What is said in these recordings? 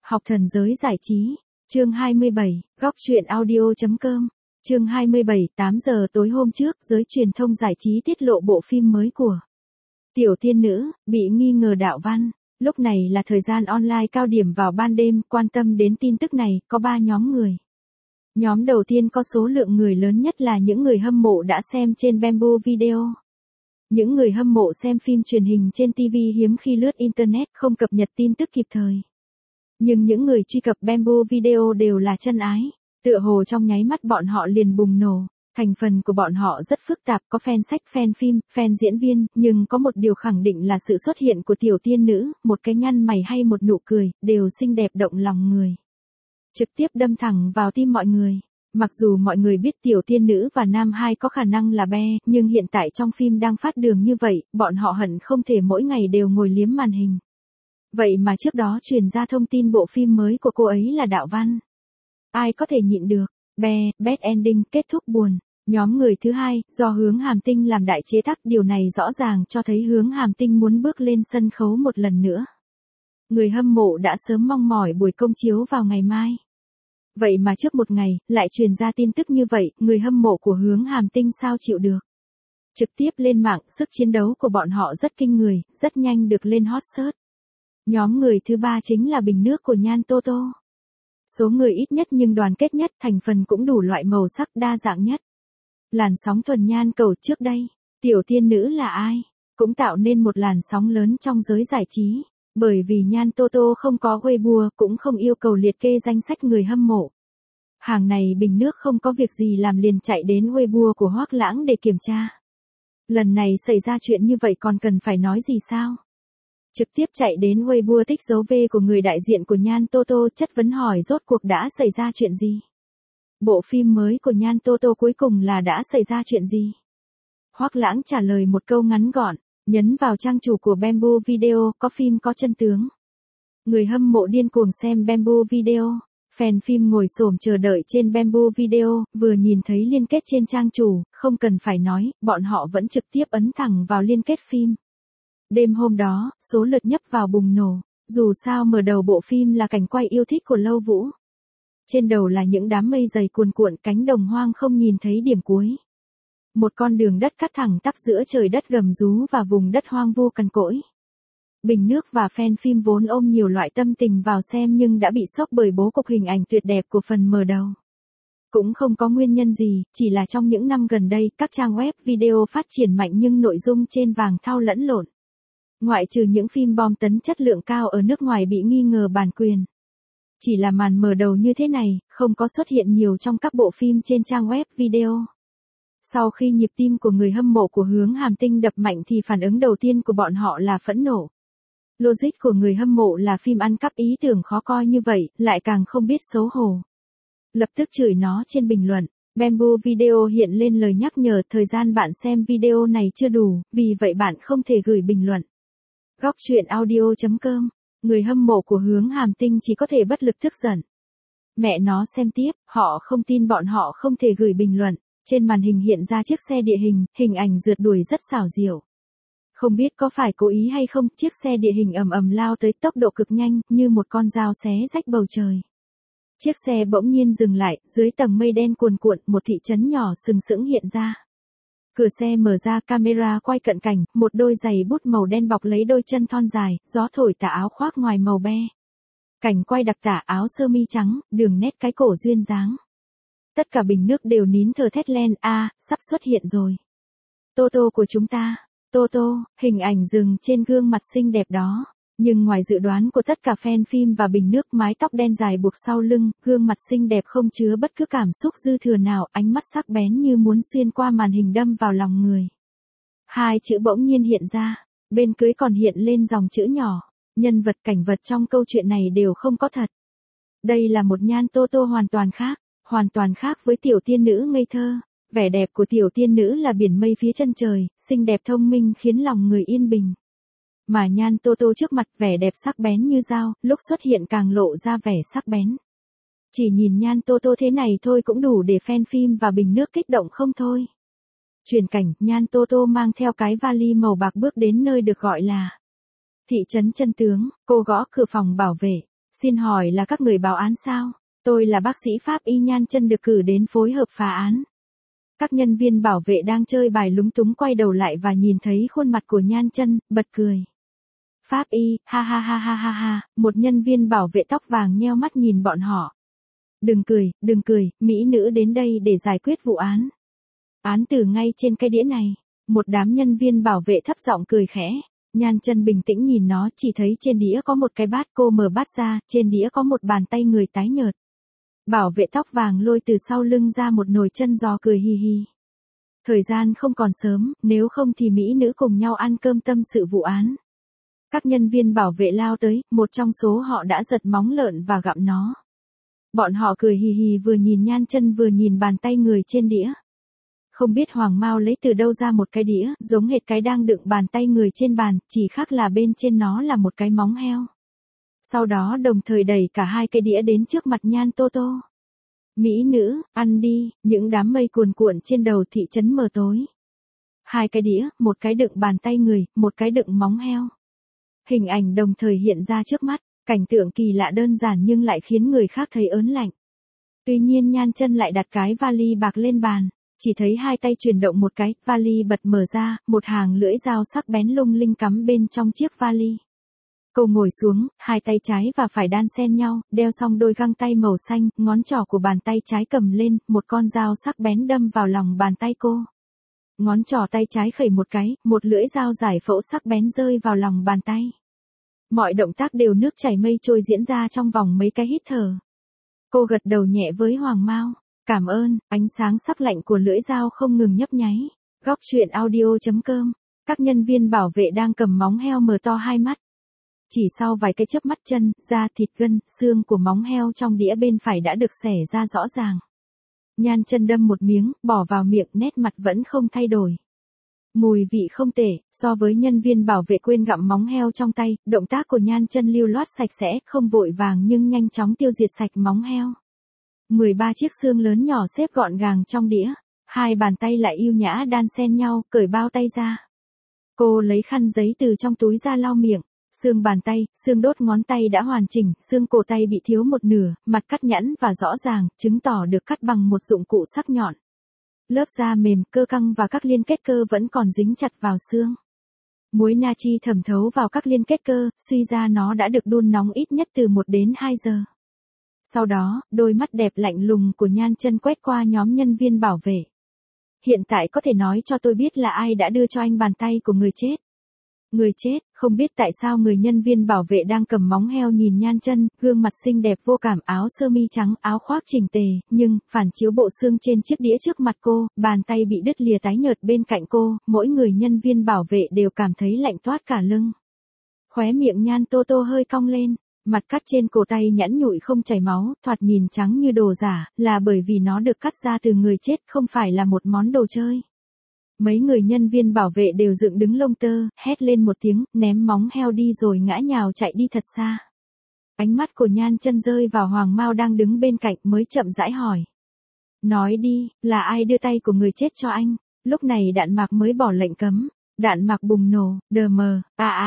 Học thần giới giải trí, chương 27, góc truyện audio.com, chương 27, 8 giờ tối hôm trước, giới truyền thông giải trí tiết lộ bộ phim mới của Tiểu Tiên Nữ, bị nghi ngờ đạo văn. Lúc này là thời gian online cao điểm vào ban đêm, quan tâm đến tin tức này, có 3 nhóm người. Nhóm đầu tiên có số lượng người lớn nhất là những người hâm mộ đã xem trên Bamboo Video. Những người hâm mộ xem phim truyền hình trên TV hiếm khi lướt Internet không cập nhật tin tức kịp thời. Nhưng những người truy cập Bamboo Video đều là chân ái, tựa hồ trong nháy mắt bọn họ liền bùng nổ. Thành phần của bọn họ rất phức tạp, có fan sách, fan phim, fan diễn viên, nhưng có một điều khẳng định là sự xuất hiện của Tiểu Tiên Nữ, một cái nhăn mày hay một nụ cười, đều xinh đẹp động lòng người. Trực tiếp đâm thẳng vào tim mọi người. Mặc dù mọi người biết Tiểu Tiên Nữ và Nam Hai có khả năng là be, nhưng hiện tại trong phim đang phát đường như vậy, bọn họ hận không thể mỗi ngày đều ngồi liếm màn hình. Vậy mà trước đó truyền ra thông tin bộ phim mới của cô ấy là đạo văn. Ai có thể nhịn được, be, bad ending, kết thúc buồn. Nhóm người thứ hai, do Hướng Hàm Tinh làm đại chế tác, điều này rõ ràng cho thấy Hướng Hàm Tinh muốn bước lên sân khấu một lần nữa. Người hâm mộ đã sớm mong mỏi buổi công chiếu vào ngày mai. Vậy mà trước một ngày, lại truyền ra tin tức như vậy, người hâm mộ của Hướng Hàm Tinh sao chịu được. Trực tiếp lên mạng, sức chiến đấu của bọn họ rất kinh người, rất nhanh được lên hot search. Nhóm người thứ ba chính là bình nước của Nhan Toto. Số người ít nhất nhưng đoàn kết nhất, thành phần cũng đủ loại màu sắc đa dạng nhất. Làn sóng thuần nhan cầu trước đây, Tiểu Tiên Nữ là ai? Cũng tạo nên một làn sóng lớn trong giới giải trí. Bởi vì Nhan Toto không có Weibo, cũng không yêu cầu liệt kê danh sách người hâm mộ. Hàng này bình nước không có việc gì làm liền chạy đến Weibo của Hoắc Lãng để kiểm tra. Lần này xảy ra chuyện như vậy còn cần phải nói gì sao? Trực tiếp chạy đến Weibo tích dấu V của người đại diện của Nhan Toto, chất vấn hỏi rốt cuộc đã xảy ra chuyện gì? Bộ phim mới của Nhan Toto cuối cùng là đã xảy ra chuyện gì? Hoắc Lãng trả lời một câu ngắn gọn, nhấn vào trang chủ của Bamboo Video, có phim có chân tướng. Người hâm mộ điên cuồng xem Bamboo Video, fan phim ngồi xổm chờ đợi trên Bamboo Video, vừa nhìn thấy liên kết trên trang chủ, không cần phải nói, bọn họ vẫn trực tiếp ấn thẳng vào liên kết phim. Đêm hôm đó, số lượt nhấp vào bùng nổ, dù sao mở đầu bộ phim là cảnh quay yêu thích của Lâu Vũ. Trên đầu là những đám mây dày cuồn cuộn, cánh đồng hoang không nhìn thấy điểm cuối. Một con đường đất cắt thẳng tắp giữa trời đất gầm rú và vùng đất hoang vu cằn cỗi. Bình nước và fan phim vốn ôm nhiều loại tâm tình vào xem nhưng đã bị sốc bởi bố cục hình ảnh tuyệt đẹp của phần mở đầu. Cũng không có nguyên nhân gì, chỉ là trong những năm gần đây, các trang web video phát triển mạnh nhưng nội dung trên vàng thau lẫn lộn. Ngoại trừ những phim bom tấn chất lượng cao ở nước ngoài bị nghi ngờ bản quyền. Chỉ là màn mở đầu như thế này, không có xuất hiện nhiều trong các bộ phim trên trang web video. Sau khi nhịp tim của người hâm mộ của Hướng Hàm Tinh đập mạnh thì phản ứng đầu tiên của bọn họ là phẫn nộ. Logic của người hâm mộ là phim ăn cắp ý tưởng khó coi như vậy, lại càng không biết xấu hổ. Lập tức chửi nó trên bình luận. Bamboo Video hiện lên lời nhắc nhở thời gian bạn xem video này chưa đủ, vì vậy bạn không thể gửi bình luận. Góc truyện audio.com, người hâm mộ của Hướng Hàm Tinh chỉ có thể bất lực tức giận. Mẹ nó xem tiếp, họ không tin bọn họ không thể gửi bình luận. Trên màn hình hiện ra chiếc xe địa hình, hình ảnh rượt đuổi rất xảo diệu. Không biết có phải cố ý hay không, chiếc xe địa hình ầm ầm lao tới tốc độ cực nhanh, như một con dao xé rách bầu trời. Chiếc xe bỗng nhiên dừng lại, dưới tầng mây đen cuồn cuộn, một thị trấn nhỏ sừng sững hiện ra. Cửa xe mở ra, camera quay cận cảnh, một đôi giày bút màu đen bọc lấy đôi chân thon dài, gió thổi tà áo khoác ngoài màu be. Cảnh quay đặc tả áo sơ mi trắng, đường nét cái cổ duyên dáng. Tất cả bình nước đều nín thở thét lên, sắp xuất hiện rồi. Toto của chúng ta, Toto, hình ảnh dừng trên gương mặt xinh đẹp đó. Nhưng ngoài dự đoán của tất cả fan phim và bình nước, mái tóc đen dài buộc sau lưng, gương mặt xinh đẹp không chứa bất cứ cảm xúc dư thừa nào, ánh mắt sắc bén như muốn xuyên qua màn hình đâm vào lòng người. Hai chữ bỗng nhiên hiện ra, bên cưới còn hiện lên dòng chữ nhỏ, nhân vật cảnh vật trong câu chuyện này đều không có thật. Đây là một Nhan Toto hoàn toàn khác với Tiểu Tiên Nữ ngây thơ. Vẻ đẹp của Tiểu Tiên Nữ là biển mây phía chân trời, xinh đẹp thông minh khiến lòng người yên bình. Mà Nhan Toto trước mặt vẻ đẹp sắc bén như dao, lúc xuất hiện càng lộ ra vẻ sắc bén. Chỉ nhìn Nhan Toto thế này thôi cũng đủ để fan phim và bình nước kích động không thôi. Chuyển cảnh, Nhan Toto mang theo cái vali màu bạc bước đến nơi được gọi là thị trấn chân tướng, cô gõ cửa phòng bảo vệ. Xin hỏi là các người báo án sao? Tôi là bác sĩ pháp y Nhan Chân được cử đến phối hợp phá án. Các nhân viên bảo vệ đang chơi bài lúng túng quay đầu lại và nhìn thấy khuôn mặt của Nhan Chân, bật cười. Pháp y, ha ha ha ha ha ha, một nhân viên bảo vệ tóc vàng nheo mắt nhìn bọn họ. Đừng cười, mỹ nữ đến đây để giải quyết vụ án. Án tử ngay trên cái đĩa này. Một đám nhân viên bảo vệ thấp giọng cười khẽ. Nhan Chân bình tĩnh nhìn nó, chỉ thấy trên đĩa có một cái bát, cô mở bát ra, trên đĩa có một bàn tay người tái nhợt. Bảo vệ tóc vàng lôi từ sau lưng ra một nồi chân giò cười hi hi. Thời gian không còn sớm, nếu không thì mỹ nữ cùng nhau ăn cơm tâm sự vụ án. Các nhân viên bảo vệ lao tới, một trong số họ đã giật móng lợn và gặm nó. Bọn họ cười hì hì vừa nhìn Nhan Chân vừa nhìn bàn tay người trên đĩa. Không biết Hoàng Mao lấy từ đâu ra một cái đĩa, giống hệt cái đang đựng bàn tay người trên bàn, chỉ khác là bên trên nó là một cái móng heo. Sau đó đồng thời đẩy cả hai cái đĩa đến trước mặt Nhan Tô Tô. Mỹ nữ, ăn đi, những đám mây cuồn cuộn trên đầu thị trấn mờ tối. Hai cái đĩa, một cái đựng bàn tay người, một cái đựng móng heo. Hình ảnh đồng thời hiện ra trước mắt, cảnh tượng kỳ lạ đơn giản nhưng lại khiến người khác thấy ớn lạnh. Tuy nhiên Nhan Chân lại đặt cái vali bạc lên bàn, chỉ thấy hai tay chuyển động một cái, vali bật mở ra, một hàng lưỡi dao sắc bén lung linh cắm bên trong chiếc vali. Cô ngồi xuống, hai tay trái và phải đan xen nhau, đeo xong đôi găng tay màu xanh, ngón trỏ của bàn tay trái cầm lên, một con dao sắc bén đâm vào lòng bàn tay cô. Ngón trỏ tay trái khẩy một cái, một lưỡi dao giải phẫu sắc bén rơi vào lòng bàn tay. Mọi động tác đều nước chảy mây trôi diễn ra trong vòng mấy cái hít thở. Cô gật đầu nhẹ với Hoàng Mao. Cảm ơn, ánh sáng sắc lạnh của lưỡi dao không ngừng nhấp nháy. Góc truyện audio.com. Các nhân viên bảo vệ đang cầm móng heo mở to hai mắt. Chỉ sau vài cái chớp mắt chân, da thịt gân, xương của móng heo trong đĩa bên phải đã được xẻ ra rõ ràng. Nhan Chân đâm một miếng, bỏ vào miệng, nét mặt vẫn không thay đổi. Mùi vị không tệ, so với nhân viên bảo vệ quên gặm móng heo trong tay, động tác của Nhan Chân lưu loát sạch sẽ, không vội vàng nhưng nhanh chóng tiêu diệt sạch móng heo. 13 chiếc xương lớn nhỏ xếp gọn gàng trong đĩa, hai bàn tay lại yêu nhã đan xen nhau, cởi bao tay ra. Cô lấy khăn giấy từ trong túi ra lau miệng, xương bàn tay, xương đốt ngón tay đã hoàn chỉnh, xương cổ tay bị thiếu một nửa, mặt cắt nhẵn và rõ ràng, chứng tỏ được cắt bằng một dụng cụ sắc nhọn. Lớp da mềm, cơ căng và các liên kết cơ vẫn còn dính chặt vào xương. Muối natri thẩm thấu vào các liên kết cơ, suy ra nó đã được đun nóng ít nhất từ 1 đến 2 giờ. Sau đó, đôi mắt đẹp lạnh lùng của Nhan Chân quét qua nhóm nhân viên bảo vệ. Hiện tại có thể nói cho tôi biết là ai đã đưa cho anh bàn tay của người chết. Người chết, không biết tại sao người nhân viên bảo vệ đang cầm móng heo nhìn Nhan Chân, gương mặt xinh đẹp vô cảm, áo sơ mi trắng, áo khoác chỉnh tề, nhưng, phản chiếu bộ xương trên chiếc đĩa trước mặt cô, bàn tay bị đứt lìa tái nhợt bên cạnh cô, mỗi người nhân viên bảo vệ đều cảm thấy lạnh toát cả lưng. Khóe miệng Nhan Tô Tô hơi cong lên, mặt cắt trên cổ tay nhẵn nhụi không chảy máu, thoạt nhìn trắng như đồ giả, là bởi vì nó được cắt ra từ người chết, không phải là một món đồ chơi. Mấy người nhân viên bảo vệ đều dựng đứng lông tơ, hét lên một tiếng, ném móng heo đi rồi ngã nhào chạy đi thật xa. Ánh mắt của Nhan Chân rơi vào Hoàng Mao đang đứng bên cạnh mới chậm rãi hỏi. Nói đi, là ai đưa tay của người chết cho anh? Lúc này Đạn Mạc mới bỏ lệnh cấm. Đạn Mạc bùng nổ, đờ mờ,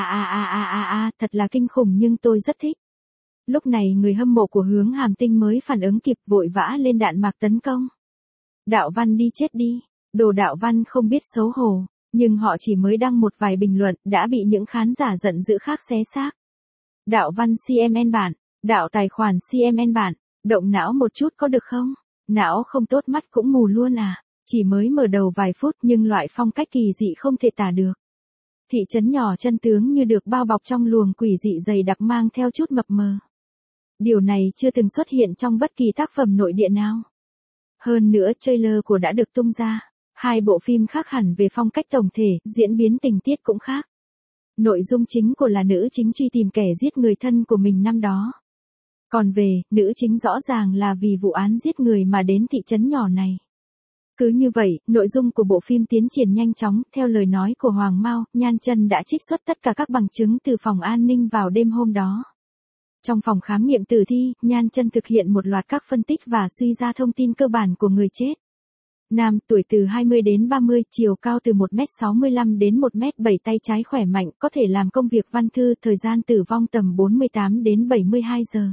thật là kinh khủng nhưng tôi rất thích. Lúc này người hâm mộ của Hướng Hàm Tinh mới phản ứng kịp, vội vã lên Đạn Mạc tấn công. Đạo Văn đi chết đi. Đồ Đạo Văn không biết xấu hổ, nhưng họ chỉ mới đăng một vài bình luận, đã bị những khán giả giận dữ khác xé xác. Đạo Văn CMN bản, đạo tài khoản CMN bản, động não một chút có được không? Não không tốt mắt cũng mù luôn à? Chỉ mới mở đầu vài phút nhưng loại phong cách kỳ dị không thể tả được. Thị trấn nhỏ chân tướng như được bao bọc trong luồng quỷ dị dày đặc mang theo chút mập mờ. Điều này chưa từng xuất hiện trong bất kỳ tác phẩm nội địa nào. Hơn nữa trailer của đã được tung ra. Hai bộ phim khác hẳn về phong cách tổng thể, diễn biến tình tiết cũng khác. Nội dung chính của là nữ chính truy tìm kẻ giết người thân của mình năm đó. Còn về, nữ chính rõ ràng là vì vụ án giết người mà đến thị trấn nhỏ này. Cứ như vậy, nội dung của bộ phim tiến triển nhanh chóng, theo lời nói của Hoàng Mao, Nhan Chân đã trích xuất tất cả các bằng chứng từ phòng an ninh vào đêm hôm đó. Trong phòng khám nghiệm tử thi, Nhan Chân thực hiện một loạt các phân tích và suy ra thông tin cơ bản của người chết. Nam, tuổi từ 20 đến 30, chiều cao từ 1m65 đến 1m7, tay trái khỏe mạnh, có thể làm công việc văn thư, thời gian tử vong tầm 48 đến 72 giờ.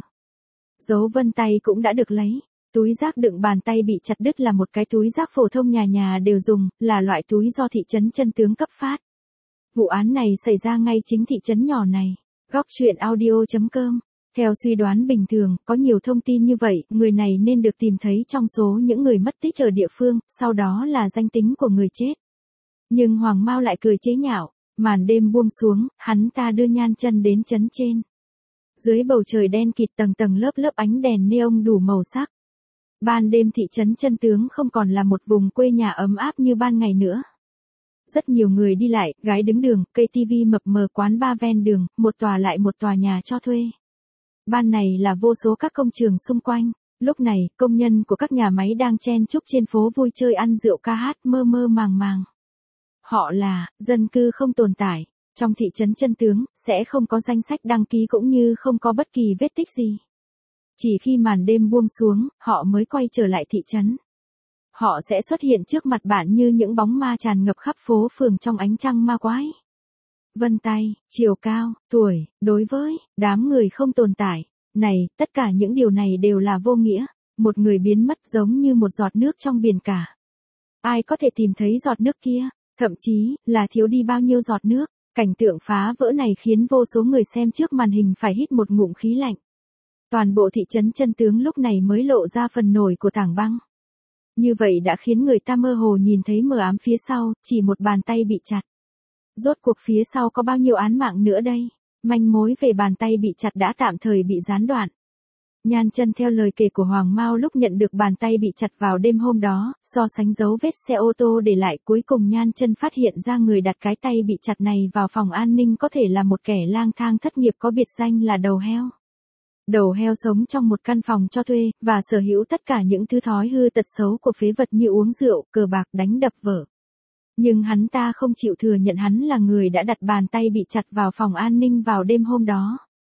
Dấu vân tay cũng đã được lấy. Túi rác đựng bàn tay bị chặt đứt là một cái túi rác phổ thông nhà nhà đều dùng, là loại túi do thị trấn Chân Tướng cấp phát. Vụ án này xảy ra ngay chính thị trấn nhỏ này. Góc truyện audio.com. Theo suy đoán bình thường, có nhiều thông tin như vậy, người này nên được tìm thấy trong số những người mất tích ở địa phương, sau đó là danh tính của người chết. Nhưng Hoàng Mao lại cười chế nhạo, màn đêm buông xuống, hắn ta đưa Nhan Chân đến trấn trên. Dưới bầu trời đen kịt tầng tầng lớp lớp ánh đèn neon đủ màu sắc. Ban đêm thị trấn Chân Tướng không còn là một vùng quê nhà ấm áp như ban ngày nữa. Rất nhiều người đi lại, gái đứng đường, cây tivi mập mờ, quán bar ven đường, một tòa lại một tòa nhà cho thuê. Ban này là vô số các công trường xung quanh, lúc này, công nhân của các nhà máy đang chen chúc trên phố vui chơi ăn rượu ca hát mơ mơ màng màng. Họ là, dân cư không tồn tại, trong thị trấn Chân Tướng, sẽ không có danh sách đăng ký cũng như không có bất kỳ vết tích gì. Chỉ khi màn đêm buông xuống, họ mới quay trở lại thị trấn. Họ sẽ xuất hiện trước mặt bạn như những bóng ma tràn ngập khắp phố phường trong ánh trăng ma quái. Vân tay, chiều cao, tuổi, đối với đám người không tồn tại. Này, tất cả những điều này đều là vô nghĩa. Một người biến mất giống như một giọt nước trong biển cả. Ai có thể tìm thấy giọt nước kia, thậm chí là thiếu đi bao nhiêu giọt nước. Cảnh tượng phá vỡ này khiến vô số người xem trước màn hình phải hít một ngụm khí lạnh. Toàn bộ thị trấn Chân Tướng lúc này mới lộ ra phần nổi của tảng băng. Như vậy đã khiến người ta mơ hồ nhìn thấy mờ ám phía sau, chỉ một bàn tay bị chặt. Rốt cuộc phía sau có bao nhiêu án mạng nữa đây? Manh mối về bàn tay bị chặt đã tạm thời bị gián đoạn. Nhan Chân theo lời kể của Hoàng Mao lúc nhận được bàn tay bị chặt vào đêm hôm đó, so sánh dấu vết xe ô tô để lại, cuối cùng Nhan Chân phát hiện ra người đặt cái tay bị chặt này vào phòng an ninh có thể là một kẻ lang thang thất nghiệp có biệt danh là đầu heo. Đầu heo sống trong một căn phòng cho thuê, và sở hữu tất cả những thứ thói hư tật xấu của phế vật như uống rượu, cờ bạc, đánh đập vợ. Nhưng hắn ta không chịu thừa nhận hắn là người đã đặt bàn tay bị chặt vào phòng an ninh vào đêm hôm đó.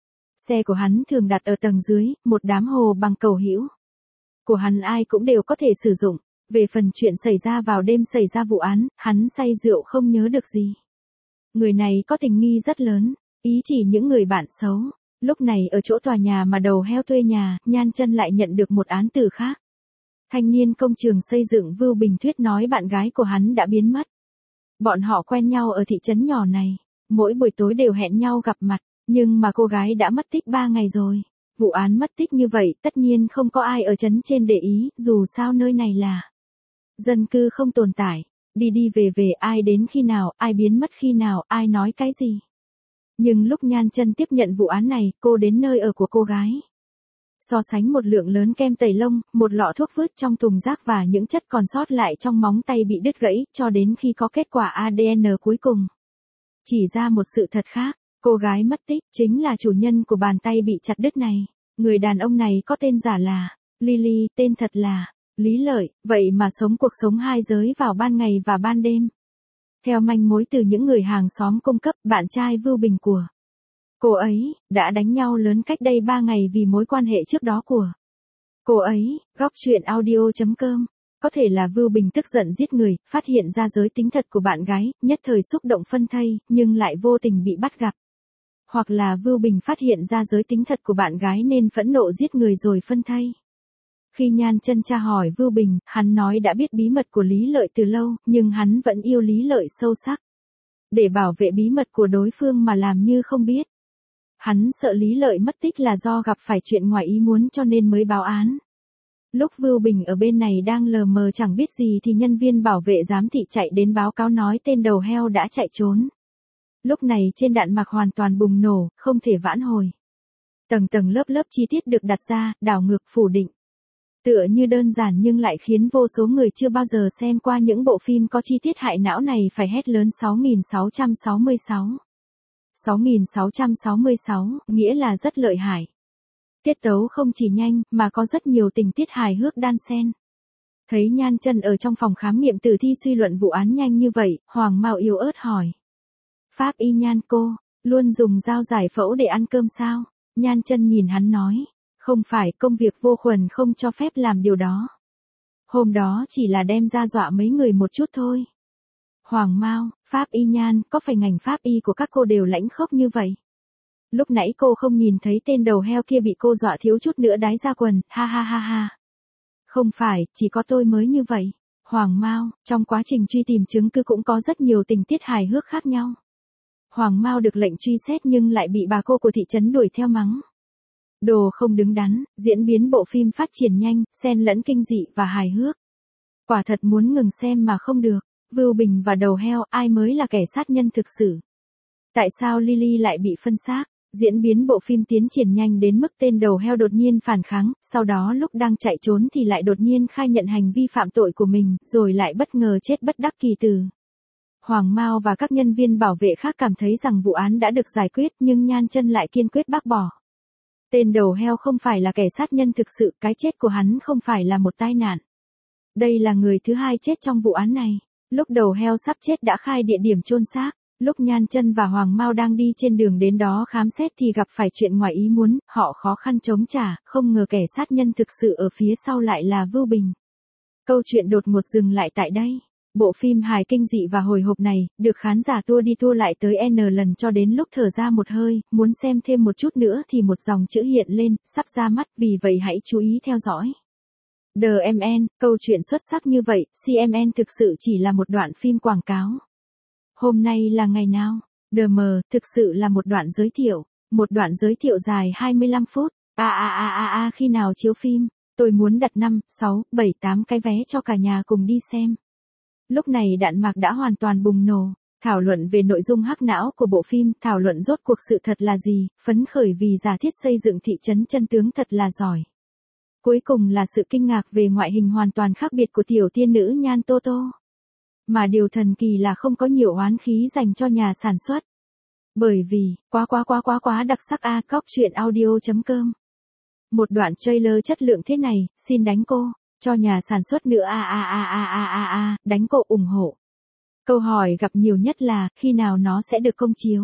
Xe của hắn thường đặt ở tầng dưới, một đám hồ bằng cầu hữu. Của hắn ai cũng đều có thể sử dụng. Về phần chuyện xảy ra vào đêm xảy ra vụ án, hắn say rượu không nhớ được gì. Người này có tình nghi rất lớn, ý chỉ những người bạn xấu. Lúc này ở chỗ tòa nhà mà đầu heo thuê nhà, Nhan Chân lại nhận được một án tử khác. Thanh niên công trường xây dựng Vưu Bình Thuyết nói bạn gái của hắn đã biến mất. Bọn họ quen nhau ở thị trấn nhỏ này, mỗi buổi tối đều hẹn nhau gặp mặt, nhưng mà cô gái đã mất tích 3 ngày rồi. Vụ án mất tích như vậy tất nhiên không có ai ở trấn trên để ý, dù sao nơi này là dân cư không tồn tại, đi đi về về ai đến khi nào, ai biến mất khi nào, ai nói cái gì. Nhưng lúc Nhan Chân tiếp nhận vụ án này, cô đến nơi ở của cô gái. So sánh một lượng lớn kem tẩy lông, một lọ thuốc vứt trong thùng rác và những chất còn sót lại trong móng tay bị đứt gãy, cho đến khi có kết quả ADN cuối cùng. Chỉ ra một sự thật khác, cô gái mất tích chính là chủ nhân của bàn tay bị chặt đứt này. Người đàn ông này có tên giả là Lily, tên thật là Lý Lợi, vậy mà sống cuộc sống hai giới vào ban ngày và ban đêm. Theo manh mối từ những người hàng xóm cung cấp, bạn trai Vưu Bình của cô ấy đã đánh nhau lớn cách đây 3 ngày vì mối quan hệ trước đó của cô ấy. Góc truyện audio.com. Có thể là Vưu Bình tức giận giết người, phát hiện ra giới tính thật của bạn gái, nhất thời xúc động phân thây, nhưng lại vô tình bị bắt gặp. Hoặc là Vưu Bình phát hiện ra giới tính thật của bạn gái nên phẫn nộ giết người rồi phân thây. Khi Nhan Chân tra hỏi Vưu Bình, hắn nói đã biết bí mật của Lý Lợi từ lâu, nhưng hắn vẫn yêu Lý Lợi sâu sắc. Để bảo vệ bí mật của đối phương mà làm như không biết. Hắn sợ Lý Lợi mất tích là do gặp phải chuyện ngoài ý muốn cho nên mới báo án. Lúc Vưu Bình ở bên này đang lờ mờ chẳng biết gì thì nhân viên bảo vệ giám thị chạy đến báo cáo nói tên đầu heo đã chạy trốn. Lúc này trên đạn mạc hoàn toàn bùng nổ, không thể vãn hồi. Tầng tầng lớp lớp chi tiết được đặt ra, đảo ngược phủ định. Tựa như đơn giản nhưng lại khiến vô số người chưa bao giờ xem qua những bộ phim có chi tiết hại não này phải hét lớn 6666. 6666, nghĩa là rất lợi hại. Tiết tấu không chỉ nhanh, mà có rất nhiều tình tiết hài hước đan xen. Thấy Nhan Chân ở trong phòng khám nghiệm tử thi suy luận vụ án nhanh như vậy, Hoàng Mao yếu ớt hỏi. Pháp y Nhan cô, luôn dùng dao giải phẫu để ăn cơm sao? Nhan Chân nhìn hắn nói. Không phải, công việc vô khuẩn không cho phép làm điều đó. Hôm đó chỉ là đem ra dọa mấy người một chút thôi. Hoàng Mao, pháp y Nhan, có phải ngành pháp y của các cô đều lãnh khốc như vậy? Lúc nãy cô không nhìn thấy tên đầu heo kia bị cô dọa thiếu chút nữa đái ra quần, ha ha ha ha. Không phải, chỉ có tôi mới như vậy. Hoàng Mao, trong quá trình truy tìm chứng cứ cũng có rất nhiều tình tiết hài hước khác nhau. Hoàng Mao được lệnh truy xét nhưng lại bị bà cô của thị trấn đuổi theo mắng. Đồ không đứng đắn, diễn biến bộ phim phát triển nhanh, xen lẫn kinh dị và hài hước. Quả thật muốn ngừng xem mà không được. Vưu Bình và đầu heo, ai mới là kẻ sát nhân thực sự? Tại sao Lily lại bị phân xác? Diễn biến bộ phim tiến triển nhanh đến mức tên đầu heo đột nhiên phản kháng, sau đó lúc đang chạy trốn thì lại đột nhiên khai nhận hành vi phạm tội của mình, rồi lại bất ngờ chết bất đắc kỳ tử. Hoàng Mao và các nhân viên bảo vệ khác cảm thấy rằng vụ án đã được giải quyết nhưng Nhan Chân lại kiên quyết bác bỏ. Tên đầu heo không phải là kẻ sát nhân thực sự, cái chết của hắn không phải là một tai nạn. Đây là người thứ hai chết trong vụ án này. Lúc đầu heo sắp chết đã khai địa điểm chôn xác. Lúc Nhan Chân và Hoàng Mao đang đi trên đường đến đó khám xét thì gặp phải chuyện ngoài ý muốn, họ khó khăn chống trả, không ngờ kẻ sát nhân thực sự ở phía sau lại là Vưu Bình. Câu chuyện đột ngột dừng lại tại đây. Bộ phim hài kinh dị và hồi hộp này, được khán giả tua đi tua lại tới N lần cho đến lúc thở ra một hơi, muốn xem thêm một chút nữa thì một dòng chữ hiện lên, sắp ra mắt, vì vậy hãy chú ý theo dõi. DMN, câu chuyện xuất sắc như vậy, CMN thực sự chỉ là một đoạn phim quảng cáo. Hôm nay là ngày nào? DM, thực sự là một đoạn giới thiệu. Một đoạn giới thiệu dài 25 phút. Khi nào chiếu phim? Tôi muốn đặt 5, 6, 7, 8 cái vé cho cả nhà cùng đi xem. Lúc này đạn mạc đã hoàn toàn bùng nổ. Thảo luận về nội dung hack não của bộ phim, thảo luận rốt cuộc sự thật là gì, phấn khởi vì giả thiết xây dựng thị trấn chân tướng thật là giỏi. Cuối cùng là sự kinh ngạc về ngoại hình hoàn toàn khác biệt của tiểu tiên nữ Nhan Toto. Mà điều thần kỳ là không có nhiều oán khí dành cho nhà sản xuất. Bởi vì, quá đặc sắc Cóc.audio.com. Một đoạn trailer chất lượng thế này, xin đánh cô, cho nhà sản xuất nữa đánh cô ủng hộ. Câu hỏi gặp nhiều nhất là, khi nào nó sẽ được công chiếu?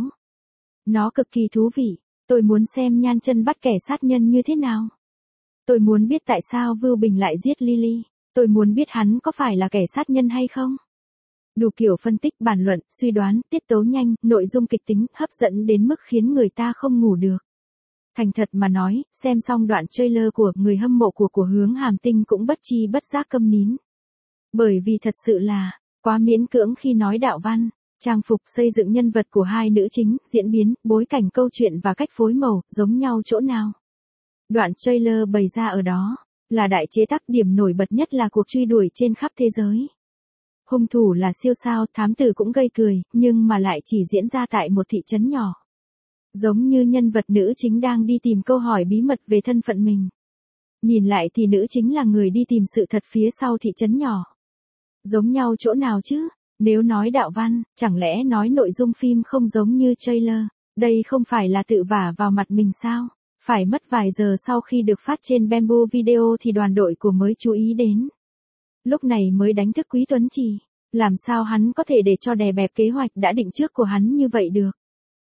Nó cực kỳ thú vị, tôi muốn xem Nhan Chân bắt kẻ sát nhân như thế nào. Tôi muốn biết tại sao Vưu Bình lại giết Lily, tôi muốn biết hắn có phải là kẻ sát nhân hay không. Đủ kiểu phân tích, bàn luận, suy đoán, tiết tấu nhanh, nội dung kịch tính, hấp dẫn đến mức khiến người ta không ngủ được. Thành thật mà nói, xem xong đoạn trailer của người hâm mộ của Hướng Hàm Tinh cũng bất chi bất giác câm nín. Bởi vì thật sự là, quá miễn cưỡng khi nói đạo văn, trang phục, xây dựng nhân vật của hai nữ chính, diễn biến, bối cảnh câu chuyện và cách phối màu, giống nhau chỗ nào. Đoạn trailer bày ra ở đó, là đại chế tác, điểm nổi bật nhất là cuộc truy đuổi trên khắp thế giới. Hung thủ là siêu sao, thám tử cũng gây cười, nhưng mà lại chỉ diễn ra tại một thị trấn nhỏ. Giống như nhân vật nữ chính đang đi tìm câu hỏi bí mật về thân phận mình. Nhìn lại thì nữ chính là người đi tìm sự thật phía sau thị trấn nhỏ. Giống nhau chỗ nào chứ? Nếu nói đạo văn, chẳng lẽ nói nội dung phim không giống như trailer? Đây không phải là tự vả vào mặt mình sao? Phải mất vài giờ sau khi được phát trên Bamboo Video thì đoàn đội của mới chú ý đến. Lúc này mới đánh thức Quý Tuấn Trì. Làm sao hắn có thể để cho đè bẹp kế hoạch đã định trước của hắn như vậy được?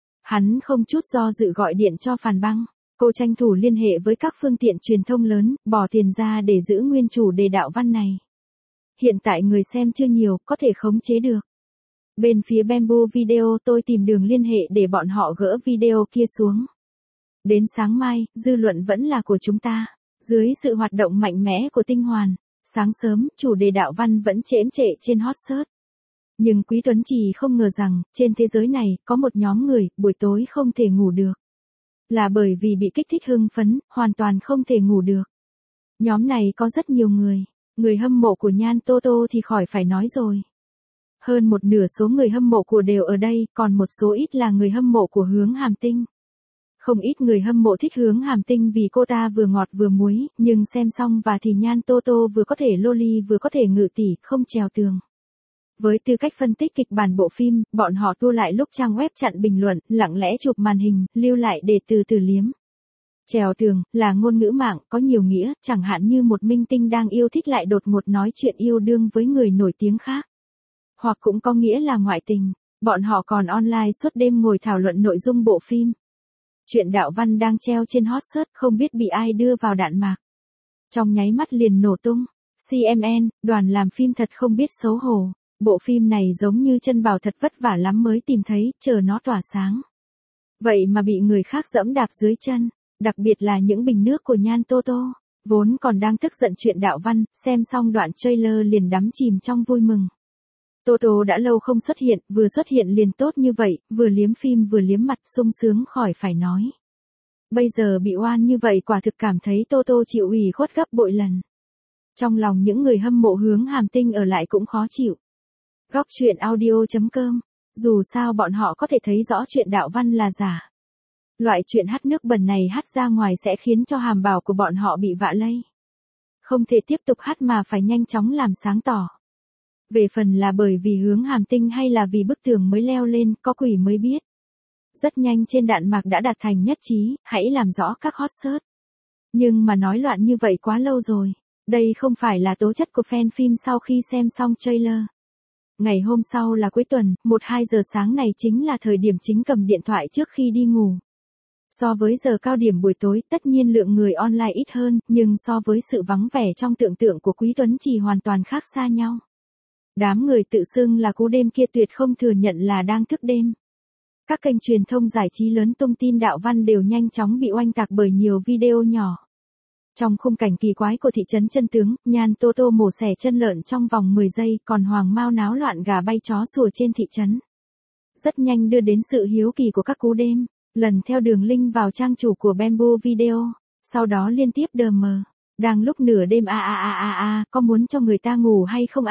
Hắn không chút do dự gọi điện cho Phàn Băng. Cô tranh thủ liên hệ với các phương tiện truyền thông lớn, bỏ tiền ra để giữ nguyên chủ đề đạo văn này. Hiện tại người xem chưa nhiều, có thể khống chế được. Bên phía Bamboo Video tôi tìm đường liên hệ để bọn họ gỡ video kia xuống. Đến sáng mai, dư luận vẫn là của chúng ta. Dưới sự hoạt động mạnh mẽ của Tinh Hoàn, sáng sớm, chủ đề đạo văn vẫn chễm chệ trên hot search. Nhưng Quý Tuấn Trì không ngờ rằng, trên thế giới này, có một nhóm người, buổi tối không thể ngủ được. Là bởi vì bị kích thích hưng phấn, hoàn toàn không thể ngủ được. Nhóm này có rất nhiều người. Người hâm mộ của Nhan Toto thì khỏi phải nói rồi. Hơn một nửa số người hâm mộ của đều ở đây, còn một số ít là người hâm mộ của Hướng Hàm Tinh. Không ít người hâm mộ thích Hướng Hàm Tinh vì cô ta vừa ngọt vừa muối, nhưng xem xong và thì Nhan Toto vừa có thể loli vừa có thể ngự tỷ, không trèo tường. Với tư cách phân tích kịch bản bộ phim, bọn họ tua lại lúc trang web chặn bình luận, lặng lẽ chụp màn hình, lưu lại để từ từ liếm. Trèo tường, là ngôn ngữ mạng, có nhiều nghĩa, chẳng hạn như một minh tinh đang yêu thích lại đột ngột nói chuyện yêu đương với người nổi tiếng khác. Hoặc cũng có nghĩa là ngoại tình, bọn họ còn online suốt đêm ngồi thảo luận nội dung bộ phim. Chuyện đạo văn đang treo trên hot search không biết bị ai đưa vào đạn mạc. Trong nháy mắt liền nổ tung. CMN, đoàn làm phim thật không biết xấu hổ. Bộ phim này giống như chân bảo thật vất vả lắm mới tìm thấy, chờ nó tỏa sáng. Vậy mà bị người khác giẫm đạp dưới chân, đặc biệt là những bình nước của Nhan Toto, vốn còn đang tức giận chuyện đạo văn, xem xong đoạn trailer liền đắm chìm trong vui mừng. Toto đã lâu không xuất hiện, vừa xuất hiện liền tốt như vậy, vừa liếm phim vừa liếm mặt, sung sướng khỏi phải nói. Bây giờ bị oan như vậy quả thực cảm thấy Toto chịu ủy khuất gấp bội lần. Trong lòng những người hâm mộ Hướng Hàm Tinh ở lại cũng khó chịu. Góc truyện audio.com, dù sao bọn họ có thể thấy rõ chuyện đạo văn là giả. Loại chuyện hắt nước bẩn này hắt ra ngoài sẽ khiến cho hàm bảo của bọn họ bị vạ lây. Không thể tiếp tục hắt mà phải nhanh chóng làm sáng tỏ. Về phần là bởi vì Hướng Hàm Tinh hay là vì bức tường mới leo lên, có quỷ mới biết. Rất nhanh trên đạn mạc đã đạt thành nhất trí, hãy làm rõ các hot search. Nhưng mà nói loạn như vậy quá lâu rồi. Đây không phải là tố chất của fan phim sau khi xem xong trailer. Ngày hôm sau là cuối tuần, 1-2 giờ sáng này chính là thời điểm chính cầm điện thoại trước khi đi ngủ. So với giờ cao điểm buổi tối, tất nhiên lượng người online ít hơn, nhưng so với sự vắng vẻ trong tưởng tượng của Quý Tuấn Trì hoàn toàn khác xa nhau. Đám người tự xưng là cú đêm kia tuyệt không thừa nhận là đang thức đêm. Các kênh truyền thông giải trí lớn tung tin đạo văn đều nhanh chóng bị oanh tạc bởi nhiều video nhỏ. Trong khung cảnh kỳ quái của thị trấn Chân Tướng, Nhan Toto mổ xẻ chân lợn trong vòng 10 giây, còn Hoàng Mao náo loạn gà bay chó sủa trên thị trấn. Rất nhanh đưa đến sự hiếu kỳ của các cú đêm, lần theo đường link vào trang chủ của Bamboo Video, sau đó liên tiếp DM. Đang lúc nửa đêm có muốn cho người ta ngủ hay không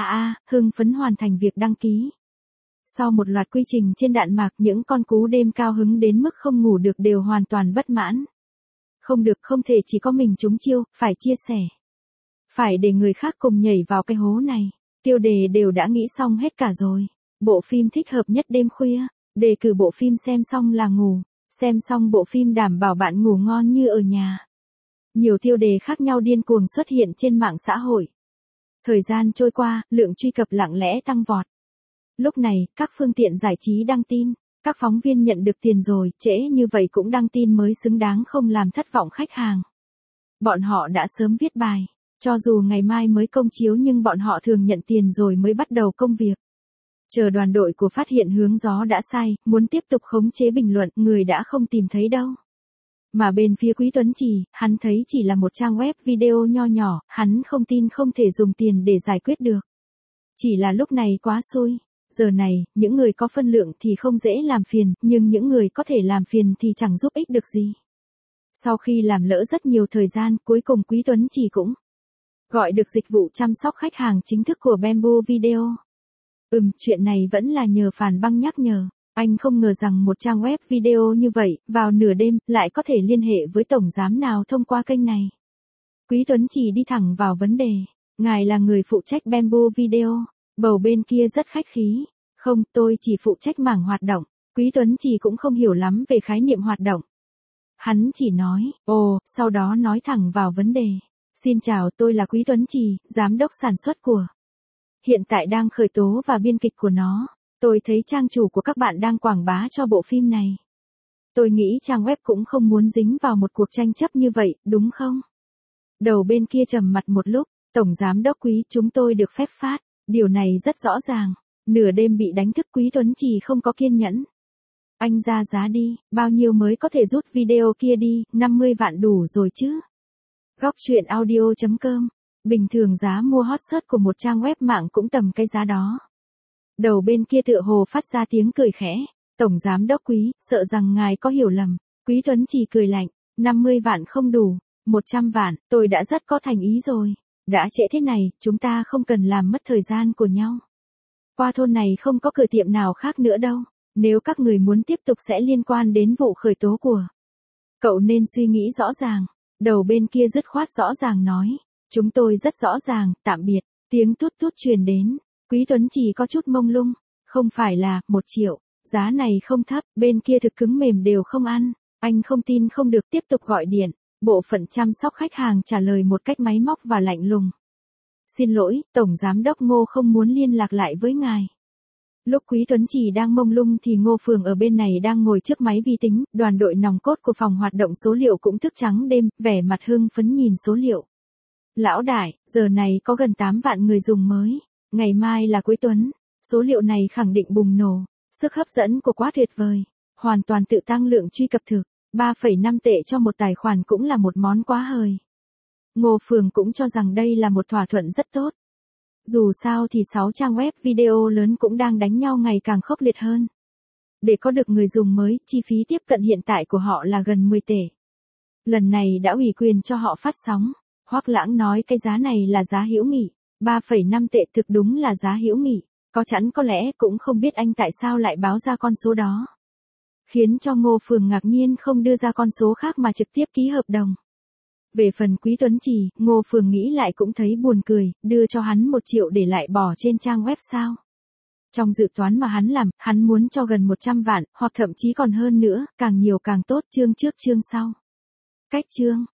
hưng phấn hoàn thành việc đăng ký. Sau một loạt quy trình trên đạn mạc, những con cú đêm cao hứng đến mức không ngủ được đều hoàn toàn bất mãn. Không được, không thể chỉ có mình chúng chiêu, phải chia sẻ. Phải để người khác cùng nhảy vào cái hố này. Tiêu đề đều đã nghĩ xong hết cả rồi. Bộ phim thích hợp nhất đêm khuya. Đề cử bộ phim xem xong là ngủ. Xem xong bộ phim đảm bảo bạn ngủ ngon như ở nhà. Nhiều tiêu đề khác nhau điên cuồng xuất hiện trên mạng xã hội. Thời gian trôi qua, lượng truy cập lặng lẽ tăng vọt. Lúc này, các phương tiện giải trí đăng tin. Các phóng viên nhận được tiền rồi, trễ như vậy cũng đăng tin mới xứng đáng không làm thất vọng khách hàng. Bọn họ đã sớm viết bài, cho dù ngày mai mới công chiếu nhưng bọn họ thường nhận tiền rồi mới bắt đầu công việc. Chờ đoàn đội của phát hiện hướng gió đã sai, muốn tiếp tục khống chế bình luận, người đã không tìm thấy đâu. Mà bên phía Quý Tuấn Trì, hắn thấy chỉ là một trang web video nho nhỏ, hắn không tin không thể dùng tiền để giải quyết được. Chỉ là lúc này quá xui. Giờ này, những người có phân lượng thì không dễ làm phiền, nhưng những người có thể làm phiền thì chẳng giúp ích được gì. Sau khi làm lỡ rất nhiều thời gian, cuối cùng Quý Tuấn Trì cũng gọi được dịch vụ chăm sóc khách hàng chính thức của Bamboo Video. Chuyện này vẫn là nhờ Phàn Băng nhắc nhở. Anh không ngờ rằng một trang web video như vậy, vào nửa đêm, lại có thể liên hệ với tổng giám nào thông qua kênh này. Quý Tuấn Trì đi thẳng vào vấn đề. Ngài là người phụ trách Bamboo Video. Bầu bên kia rất khách khí. Không, tôi chỉ phụ trách mảng hoạt động. Quý Tuấn Trì cũng không hiểu lắm về khái niệm hoạt động. Hắn chỉ nói, sau đó nói thẳng vào vấn đề. Xin chào, tôi là Quý Tuấn Trì, giám đốc sản xuất của. Hiện tại đang khởi tố và biên kịch của nó. Tôi thấy trang chủ của các bạn đang quảng bá cho bộ phim này. Tôi nghĩ trang web cũng không muốn dính vào một cuộc tranh chấp như vậy, đúng không? Đầu bên kia trầm mặt một lúc, Tổng Giám đốc Quý, chúng tôi được phép phát. Điều này rất rõ ràng. Nửa đêm bị đánh thức, Quý Tuấn Trì không có kiên nhẫn. Anh ra giá đi, bao nhiêu mới có thể rút video kia đi, 50 vạn đủ rồi chứ. Góc truyện audio.com. Bình thường giá mua hot search của một trang web mạng cũng tầm cái giá đó. Đầu bên kia tựa hồ phát ra tiếng cười khẽ. Tổng Giám đốc Quý, sợ rằng ngài có hiểu lầm. Quý Tuấn Trì cười lạnh, 50 vạn không đủ, 100 vạn, tôi đã rất có thành ý rồi. Đã trễ thế này, chúng ta không cần làm mất thời gian của nhau. Qua thôn này không có cửa tiệm nào khác nữa đâu. Nếu các người muốn tiếp tục sẽ liên quan đến vụ khởi tố của. Cậu nên suy nghĩ rõ ràng. Đầu bên kia dứt khoát rõ ràng nói. Chúng tôi rất rõ ràng, tạm biệt. Tiếng tút tút truyền đến. Quý Tuấn Trì có chút mông lung. Không phải là 1 triệu. Giá này không thấp, bên kia thực cứng mềm đều không ăn. Anh không tin không được, tiếp tục gọi điện. Bộ phận chăm sóc khách hàng trả lời một cách máy móc và lạnh lùng. Xin lỗi, Tổng Giám đốc Ngô không muốn liên lạc lại với ngài. Lúc Quý Tuấn Trì đang mông lung thì Ngô Phường ở bên này đang ngồi trước máy vi tính, đoàn đội nòng cốt của phòng hoạt động số liệu cũng thức trắng đêm, vẻ mặt hưng phấn nhìn số liệu. Lão đại, giờ này có gần 8 vạn người dùng mới. Ngày mai là cuối tuần. Số liệu này khẳng định bùng nổ. Sức hấp dẫn của quá tuyệt vời. Hoàn toàn tự tăng lượng truy cập thực. 3,5 tệ cho một tài khoản cũng là một món quá hời. Ngô Phường cũng cho rằng đây là một thỏa thuận rất tốt. Dù sao thì 6 trang web video lớn cũng đang đánh nhau ngày càng khốc liệt hơn. Để có được người dùng mới, chi phí tiếp cận hiện tại của họ là gần 10 tệ. Lần này đã ủy quyền cho họ phát sóng. Hoắc Lãng nói cái giá này là giá hữu nghị. 3,5 tệ thực đúng là giá hữu nghị. Có chẵn có lẽ cũng không biết anh tại sao lại báo ra con số đó. Khiến cho Ngô Phường ngạc nhiên không đưa ra con số khác mà trực tiếp ký hợp đồng. Về phần Quý Tuấn Trì, Ngô Phường nghĩ lại cũng thấy buồn cười, đưa cho hắn 1 triệu để lại bỏ trên trang web sao. Trong dự toán mà hắn làm, hắn muốn cho gần 100 vạn, hoặc thậm chí còn hơn nữa, càng nhiều càng tốt, chương trước chương sau. Cách chương